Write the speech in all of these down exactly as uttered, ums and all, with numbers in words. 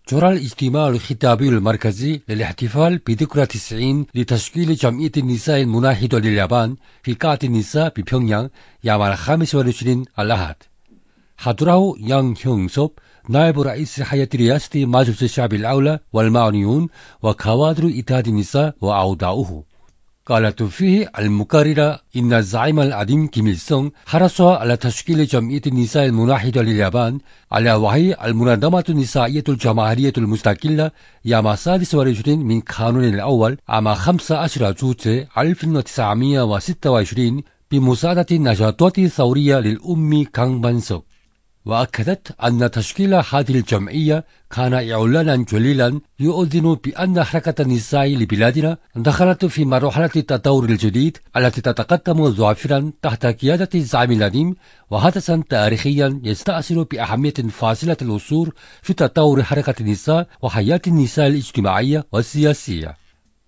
جرى الاجتماع الخطابي المركزي للاحتفال بذكرى تسعين لتشكيل جمعية النساء المناهضة لليابان في قاعة النساء ببيونيان يوم الخامس والعشرين الأحد. حضره يانغ هيونغ سوب نائب رئيس هيئة رئاسة مجلس الشعب الأعلى والمعنيون وكوادر اتحاد النساء وأعضاؤه. قالت فيه المقررة إن الزعيم القديم كيم إل سونغ حرص على تشكيل جمعية النساء المناهضة لليابان على وهي المنظمة النسائية الجماهيرية المستقلة يوم السادس والعشرين من كانون الأول عام خمسة عشر جوت ألف وتسعمائة وستة وعشرين بمساعدة النشاطات الثورية للأم كانغ بانسوك. وأكدت أن تشكيل هذه الجمعية كان إعلانا جليلا يؤذن بأن حركة النساء لبلادنا دخلت في مرحلة التطور الجديد التي تتقدم ظافرا تحت قيادة الزعيم القديم، وحدثا تاريخيا يستأثر بأهمية فاصلة العصور في تطور حركة النساء وحياة النساء الاجتماعية والسياسية.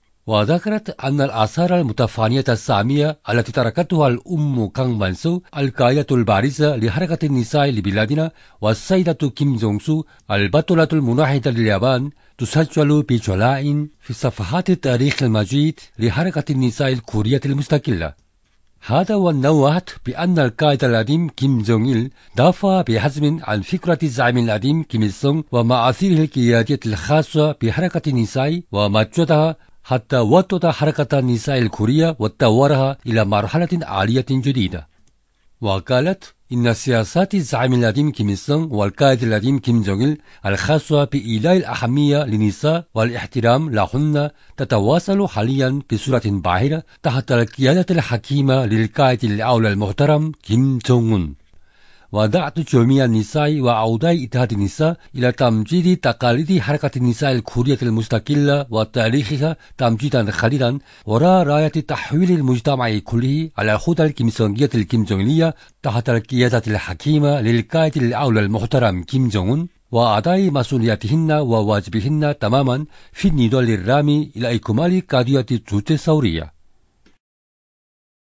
وذكرت أن الآثار المتفانية السامية التي تركتها الأم كانغ بانسو القائدة البارزة لحركة النساء لبلادنا والسيدة كيم جونغ سو البطلة المناهضة لليابان تسجل بجلاء في صفحات التاريخ المجيد لحركة النساء الكورية المستقلة. هذا ونوهت بأن القائد القديم كيم جونغ إل دافع بحزم عن فكرة الزعيم القديم كيم إل سونغ ومآثره القيادية الخاصة بحركة النساء ومجدها حتى وطد حركة النساء الكورية وطورها إلى مرحلة عالية جديدة. وقالت إن سياسات الزعيم القديم كيم إل سونغ والقائد القديم كيم جونغ إل الخاصة بإيلاء الأهمية للنساء والاحترام لهن تتواصل حاليا بصورة باهرة تحت القيادة الحكيمة للقائد الأعلى المحترم كيم جونغ أون. ودعت جميع النساء وأعضاء اتحاد النساء إلى تمجيد تقاليد حركة النساء الكورية المستقلة وتاريخها تمجيدا خالدا وراء راية تحويل المجتمع كله على الخطى الكيمسونغية الكيمجونغية تحت القيادة الحكيمة للقائد الأعلى المحترم كيم جونغ أون وأداء مسؤولياتهن وواجبهن تماما في النضال الرامي إلى إكمال قضية الجوج الثورية.